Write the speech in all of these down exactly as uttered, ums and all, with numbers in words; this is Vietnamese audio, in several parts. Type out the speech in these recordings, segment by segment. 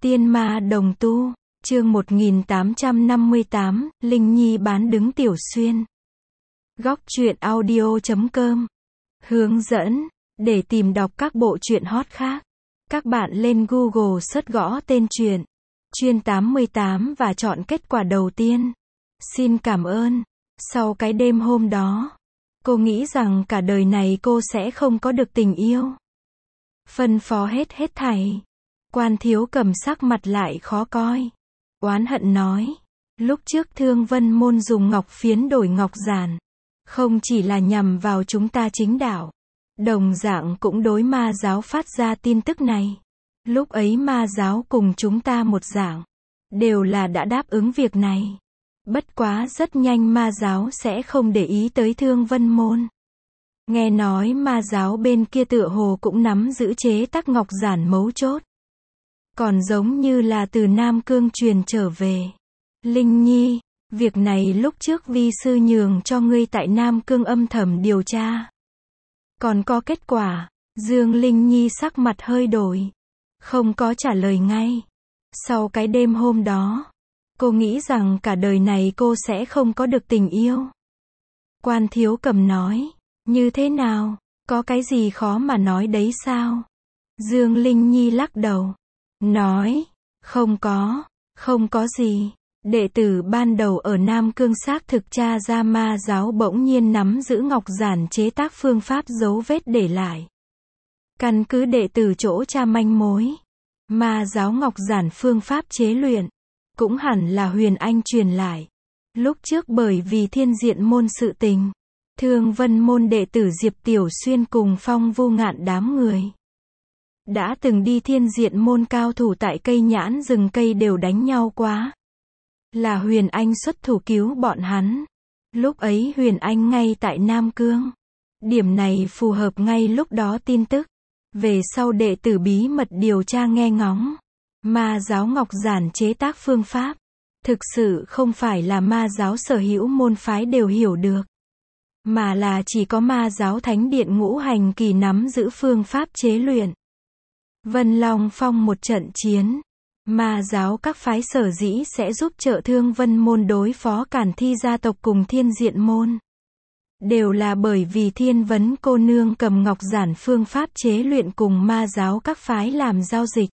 Tiên ma đồng tu, chương một nghìn tám trăm năm mươi tám, Linh Nhi bán đứng Tiểu Xuyên. Góc truyện audio chấm com. Hướng dẫn, để tìm đọc các bộ truyện hot khác, các bạn lên Google search gõ tên truyện, Chuyên tám mươi tám và chọn kết quả đầu tiên. Xin cảm ơn. Sau cái đêm hôm đó, cô nghĩ rằng cả đời này cô sẽ không có được tình yêu. Phân phó hết hết thảy. Quan Thiếu Cầm sắc mặt lại khó coi. Oán hận nói, lúc trước Thương Vân Môn dùng ngọc phiến đổi ngọc giản, không chỉ là nhằm vào chúng ta chính đạo, đồng dạng cũng đối ma giáo phát ra tin tức này. Lúc ấy ma giáo cùng chúng ta một dạng, đều là đã đáp ứng việc này. Bất quá rất nhanh ma giáo sẽ không để ý tới Thương Vân Môn. Nghe nói ma giáo bên kia tựa hồ cũng nắm giữ chế tác ngọc giản mấu chốt. Còn giống như là từ Nam Cương truyền trở về. Linh Nhi, việc này lúc trước vi sư nhường cho ngươi tại Nam Cương âm thầm điều tra. Còn có kết quả, Dương Linh Nhi sắc mặt hơi đổi. Không có trả lời ngay. Sau cái đêm hôm đó, cô nghĩ rằng cả đời này cô sẽ không có được tình yêu. Quan Thiếu Cầm nói, như thế nào, có cái gì khó mà nói đấy sao? Dương Linh Nhi lắc đầu, nói, không có, không có gì. Đệ tử ban đầu ở Nam Cương xác thực tra ra ma giáo bỗng nhiên nắm giữ ngọc giản chế tác phương pháp dấu vết để lại. Căn cứ đệ tử chỗ tra manh mối, ma giáo ngọc giản phương pháp chế luyện, cũng hẳn là Huyền Anh truyền lại. Lúc trước bởi vì Thiên Diện Môn sự tình, Thương Vân Môn đệ tử Diệp Tiểu Xuyên cùng Phong Vu Ngạn đám người đã từng đi Thiên Diện Môn cao thủ tại cây nhãn rừng cây đều đánh nhau quá. Là Huyền Anh xuất thủ cứu bọn hắn. Lúc ấy Huyền Anh ngay tại Nam Cương. Điểm này phù hợp ngay lúc đó tin tức. Về sau đệ tử bí mật điều tra nghe ngóng. Ma giáo ngọc giản chế tác phương pháp. Thực sự không phải là ma giáo sở hữu môn phái đều hiểu được. Mà là chỉ có ma giáo thánh điện ngũ hành kỳ nắm giữ phương pháp chế luyện. Vân Long Phong một trận chiến. Ma giáo các phái sở dĩ sẽ giúp trợ Thương Vân Môn đối phó Cản Thi gia tộc cùng Thiên Diện Môn. Đều là bởi vì Thiên Vấn cô nương cầm ngọc giản phương pháp chế luyện cùng ma giáo các phái làm giao dịch.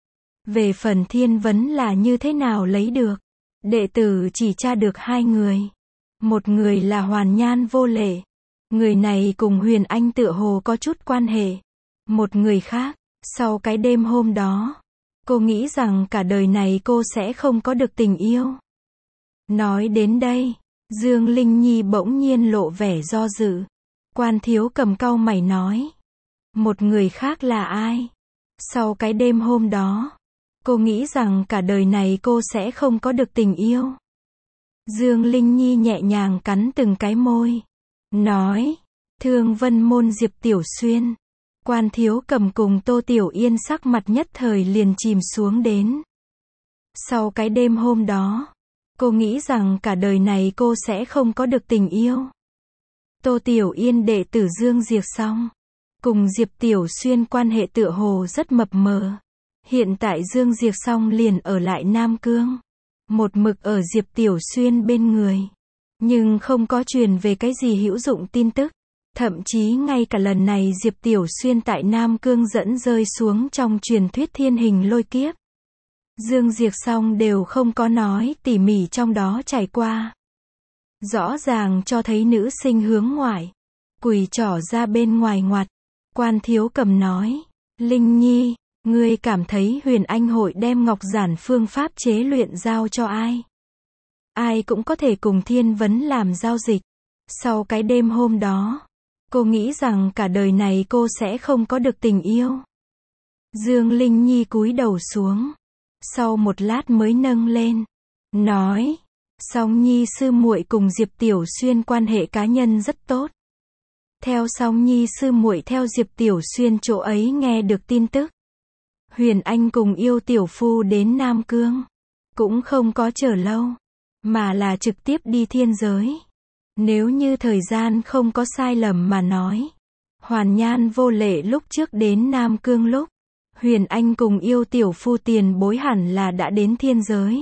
Về phần Thiên Vấn là như thế nào lấy được, đệ tử chỉ tra được hai người. Một người là Hoàn Nhan Vô Lệ. Người này cùng Huyền Anh tựa hồ có chút quan hệ. Một người khác, sau cái đêm hôm đó, cô nghĩ rằng cả đời này cô sẽ không có được tình yêu. Nói đến đây, Dương Linh Nhi bỗng nhiên lộ vẻ do dự. Quan Thiếu Cầm cau mày nói, một người khác là ai? Sau cái đêm hôm đó, cô nghĩ rằng cả đời này cô sẽ không có được tình yêu. Dương Linh Nhi nhẹ nhàng cắn từng cái môi, nói, Thương Vân Môn Diệp Tiểu Xuyên. Quan Thiếu Cầm cùng Tô Tiểu Yên sắc mặt nhất thời liền chìm xuống đến. Sau cái đêm hôm đó, cô nghĩ rằng cả đời này cô sẽ không có được tình yêu. Tô Tiểu Yên đệ tử Dương Diệp Song, cùng Diệp Tiểu Xuyên quan hệ tựa hồ rất mập mờ. Hiện tại Dương Diệp Song liền ở lại Nam Cương, một mực ở Diệp Tiểu Xuyên bên người, nhưng không có truyền về cái gì hữu dụng tin tức. Thậm chí ngay cả lần này Diệp Tiểu Xuyên tại Nam Cương dẫn rơi xuống trong truyền thuyết thiên hình lôi kiếp, Dương Diệp Song đều không có nói tỉ mỉ trong đó trải qua. Rõ ràng cho thấy nữ sinh hướng ngoại, quỳ trỏ ra bên ngoài ngoặt. Quan Thiếu Cầm nói, Linh Nhi, ngươi cảm thấy Huyền Anh hội đem ngọc giản phương pháp chế luyện giao cho ai? Ai cũng có thể cùng Thiên Vấn làm giao dịch. Sau cái đêm hôm đó, cô nghĩ rằng cả đời này cô sẽ không có được tình yêu. Dương Linh Nhi cúi đầu xuống. Sau một lát mới nâng lên. Nói. Song Nhi sư muội cùng Diệp Tiểu Xuyên quan hệ cá nhân rất tốt. Theo Song Nhi sư muội theo Diệp Tiểu Xuyên chỗ ấy nghe được tin tức. Huyền Anh cùng Yêu Tiểu Phu đến Nam Cương. Cũng không có chờ lâu. Mà là trực tiếp đi thiên giới. Nếu như thời gian không có sai lầm mà nói, Hoàn Nhan Vô Lệ lúc trước đến Nam Cương lúc, Huyền Anh cùng yêu tiểu phu tiền bối hẳn là đã đến thiên giới.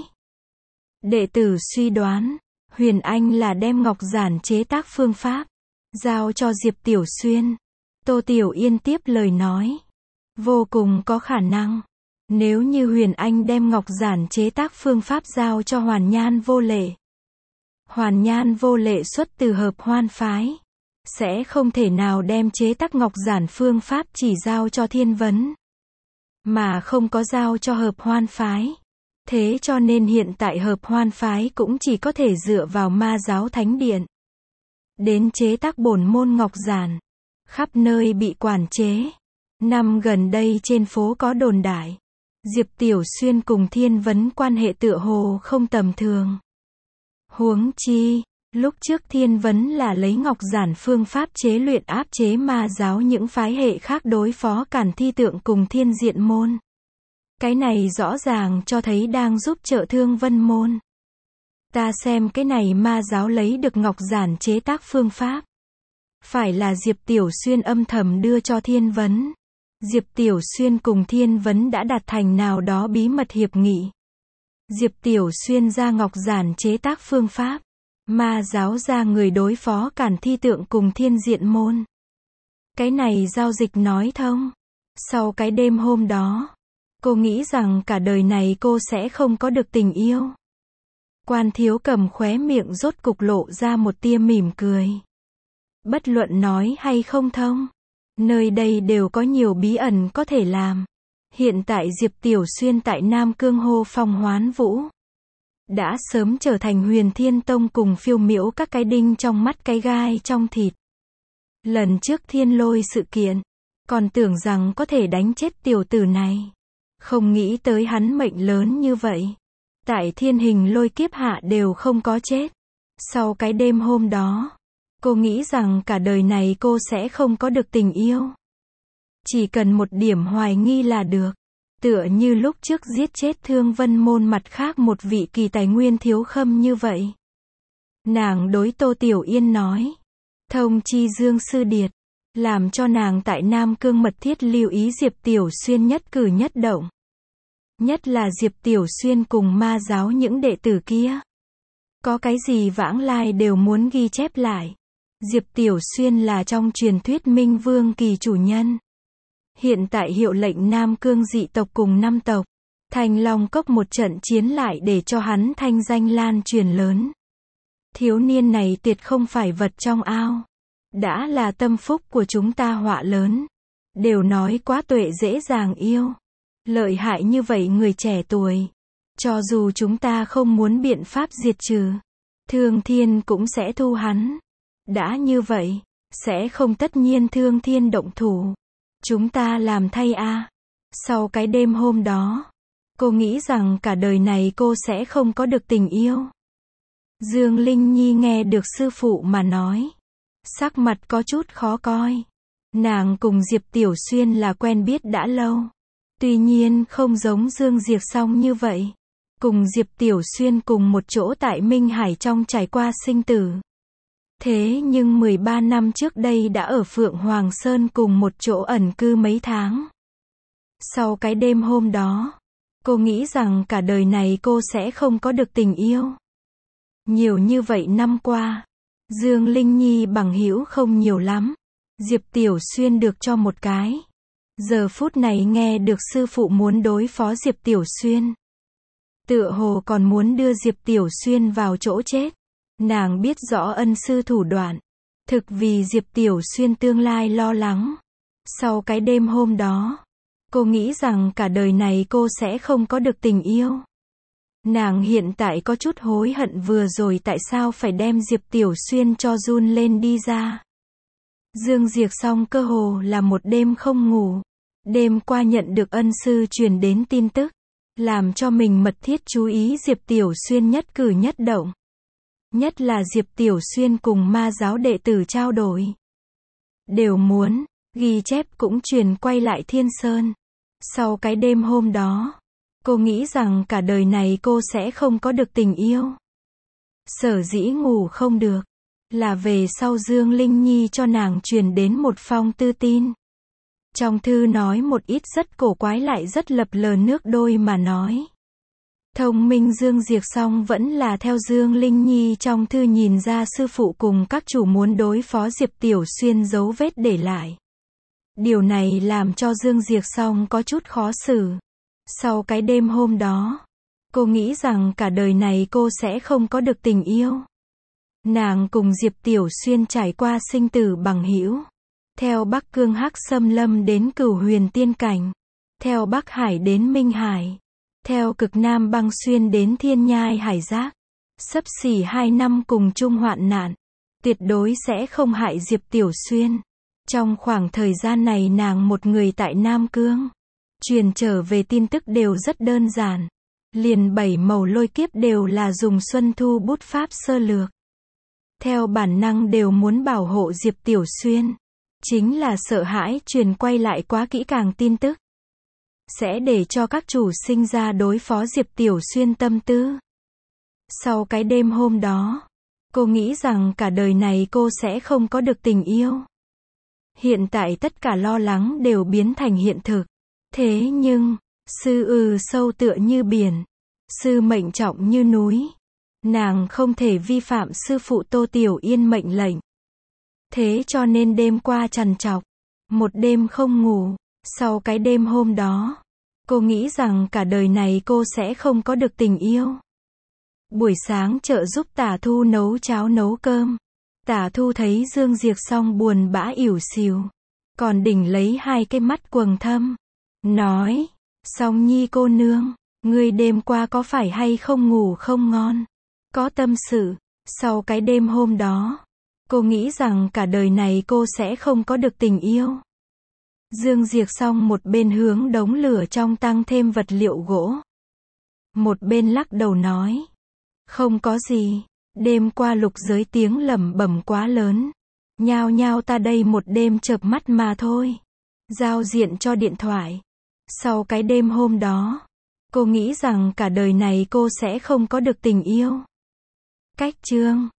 Đệ tử suy đoán, Huyền Anh là đem ngọc giản chế tác phương pháp, giao cho Diệp Tiểu Xuyên. Tô Tiểu Yên tiếp lời nói. Vô cùng có khả năng. Nếu như Huyền Anh đem ngọc giản chế tác phương pháp giao cho Hoàn Nhan Vô Lệ. Hoàn Nhan Vô Lệ xuất từ Hợp Hoan phái. Sẽ không thể nào đem chế tác ngọc giản phương pháp chỉ giao cho Thiên Vấn. Mà không có giao cho Hợp Hoan phái. Thế cho nên hiện tại Hợp Hoan phái cũng chỉ có thể dựa vào Ma Giáo Thánh Điện. Đến chế tác bổn môn ngọc giản. Khắp nơi bị quản chế. Năm gần đây trên phố có đồn đại. Diệp Tiểu Xuyên cùng Thiên Vấn quan hệ tựa hồ không tầm thường. Huống chi, lúc trước Thiên Vấn là lấy ngọc giản phương pháp chế luyện áp chế Ma Giáo những phái hệ khác đối phó Càn Thi Tượng cùng Thiên Diện môn. Cái này rõ ràng cho thấy đang giúp trợ Thương Vân môn. Ta xem cái này Ma Giáo lấy được ngọc giản chế tác phương pháp. Phải là Diệp Tiểu Xuyên âm thầm đưa cho Thiên Vấn. Diệp Tiểu Xuyên cùng Thiên Vấn đã đạt thành nào đó bí mật hiệp nghị. Diệp Tiểu Xuyên ra ngọc giản chế tác phương pháp. Ma Giáo ra người đối phó Càn Thi Tượng cùng Thiên Diện môn. Cái này giao dịch nói thông. Sau cái đêm hôm đó, cô nghĩ rằng cả đời này cô sẽ không có được tình yêu. Quan Thiếu Cầm khóe miệng rốt cục lộ ra một tia mỉm cười. Bất luận nói hay không thông, nơi đây đều có nhiều bí ẩn có thể làm. Hiện tại Diệp Tiểu Xuyên tại Nam Cương hô phong hoán vũ. Đã sớm trở thành Huyền Thiên Tông cùng phiêu miễu các cái đinh trong mắt cái gai trong thịt. Lần trước thiên lôi sự kiện, còn tưởng rằng có thể đánh chết tiểu tử này. Không nghĩ tới hắn mệnh lớn như vậy. Tại thiên hình lôi kiếp hạ đều không có chết. Sau cái đêm hôm đó, cô nghĩ rằng cả đời này cô sẽ không có được tình yêu. Chỉ cần một điểm hoài nghi là được. Tựa như lúc trước giết chết Thương Vân môn mặt khác một vị kỳ tài nguyên thiếu khâm như vậy. Nàng đối Tô Tiểu Yên nói. Thông chi Dương Sư Điệt. Làm cho nàng tại Nam Cương mật thiết lưu ý Diệp Tiểu Xuyên nhất cử nhất động. Nhất là Diệp Tiểu Xuyên cùng Ma Giáo những đệ tử kia. Có cái gì vãng lai đều muốn ghi chép lại. Diệp Tiểu Xuyên là trong truyền thuyết Minh Vương kỳ chủ nhân. Hiện tại hiệu lệnh Nam Cương dị tộc cùng năm tộc. Thanh Long Cốc một trận chiến lại để cho hắn thanh danh lan truyền lớn. Thiếu niên này tuyệt không phải vật trong ao. Đã là tâm phúc của chúng ta họa lớn. Đều nói quá tuệ dễ dàng yêu. Lợi hại như vậy người trẻ tuổi. Cho dù chúng ta không muốn biện pháp diệt trừ, Thương Thiên cũng sẽ thu hắn. Đã như vậy, sẽ không tất nhiên Thương Thiên động thủ. Chúng ta làm thay a. À. Sau cái đêm hôm đó, cô nghĩ rằng cả đời này cô sẽ không có được tình yêu. Dương Linh Nhi nghe được sư phụ mà nói. Sắc mặt có chút khó coi. Nàng cùng Diệp Tiểu Xuyên là quen biết đã lâu. Tuy nhiên không giống Dương Diệp Song như vậy. Cùng Diệp Tiểu Xuyên cùng một chỗ tại Minh Hải trong trải qua sinh tử. Thế nhưng mười ba năm trước đây đã ở Phượng Hoàng Sơn cùng một chỗ ẩn cư mấy tháng. Sau cái đêm hôm đó, cô nghĩ rằng cả đời này cô sẽ không có được tình yêu. Nhiều như vậy năm qua, Dương Linh Nhi bằng hữu không nhiều lắm. Diệp Tiểu Xuyên được cho một cái. Giờ phút này nghe được sư phụ muốn đối phó Diệp Tiểu Xuyên. Tựa hồ còn muốn đưa Diệp Tiểu Xuyên vào chỗ chết. Nàng biết rõ ân sư thủ đoạn. Thực vì Diệp Tiểu Xuyên tương lai lo lắng. Sau cái đêm hôm đó, cô nghĩ rằng cả đời này cô sẽ không có được tình yêu. Nàng hiện tại có chút hối hận vừa rồi tại sao phải đem Diệp Tiểu Xuyên cho run lên đi ra. Dương Diệp Song cơ hồ là một đêm không ngủ. Đêm qua nhận được ân sư truyền đến tin tức. Làm cho mình mật thiết chú ý Diệp Tiểu Xuyên nhất cử nhất động. Nhất là Diệp Tiểu Xuyên cùng Ma Giáo đệ tử trao đổi. Đều muốn, ghi chép cũng truyền quay lại Thiên Sơn. Sau cái đêm hôm đó, cô nghĩ rằng cả đời này cô sẽ không có được tình yêu. Sở dĩ ngủ không được, là về sau Dương Linh Nhi cho nàng truyền đến một phong thư tin. Trong thư nói một ít rất cổ quái lại rất lập lờ nước đôi mà nói. Thông minh Dương Diệc song vẫn là theo Dương Linh Nhi trong thư nhìn ra sư phụ cùng các chủ muốn đối phó Diệp Tiểu Xuyên dấu vết để lại. Điều này làm cho Dương Diệc song có chút khó xử. Sau cái đêm hôm đó, cô nghĩ rằng cả đời này cô sẽ không có được tình yêu. Nàng cùng Diệp Tiểu Xuyên trải qua sinh tử bằng hữu. Theo Bắc Cương Hắc Xâm Lâm đến Cửu Huyền Tiên Cảnh. Theo Bắc Hải đến Minh Hải. Theo Cực Nam Băng Xuyên đến Thiên Nhai Hải Giác. Xấp xỉ hai năm cùng chung hoạn nạn. Tuyệt đối sẽ không hại Diệp Tiểu Xuyên. Trong khoảng thời gian này nàng một người tại Nam Cương. Truyền trở về tin tức đều rất đơn giản. Liền bảy màu lôi kiếp đều là dùng Xuân Thu bút pháp sơ lược. Theo bản năng đều muốn bảo hộ Diệp Tiểu Xuyên. Chính là sợ hãi truyền quay lại quá kỹ càng tin tức. Sẽ để cho các chủ sinh ra đối phó Diệp Tiểu Xuyên tâm tư. Sau cái đêm hôm đó, cô nghĩ rằng cả đời này cô sẽ không có được tình yêu. Hiện tại tất cả lo lắng đều biến thành hiện thực. Thế nhưng, sư ừ sâu tựa như biển. Sư mệnh trọng như núi. Nàng không thể vi phạm sư phụ Tô Tiểu Yên mệnh lệnh. Thế cho nên đêm qua trằn trọc. Một đêm không ngủ. Sau cái đêm hôm đó, cô nghĩ rằng cả đời này cô sẽ không có được tình yêu. Buổi sáng trợ giúp Tả Thu nấu cháo nấu cơm. Tả Thu thấy Dương Diệc song buồn bã ỉu xìu. Còn đỉnh lấy hai cái mắt quầng thâm. Nói, Song Nhi cô nương, ngươi đêm qua có phải hay không ngủ không ngon? Có tâm sự. Sau cái đêm hôm đó, cô nghĩ rằng cả đời này cô sẽ không có được tình yêu. Dương Diệc song một bên hướng đống lửa trong tăng thêm vật liệu gỗ. Một bên lắc đầu nói. Không có gì. Đêm qua lục giới tiếng lẩm bẩm quá lớn. Nhao nhao ta đây một đêm chợp mắt mà thôi. Giao diện cho điện thoại. Sau cái đêm hôm đó, cô nghĩ rằng cả đời này cô sẽ không có được tình yêu. Cách chương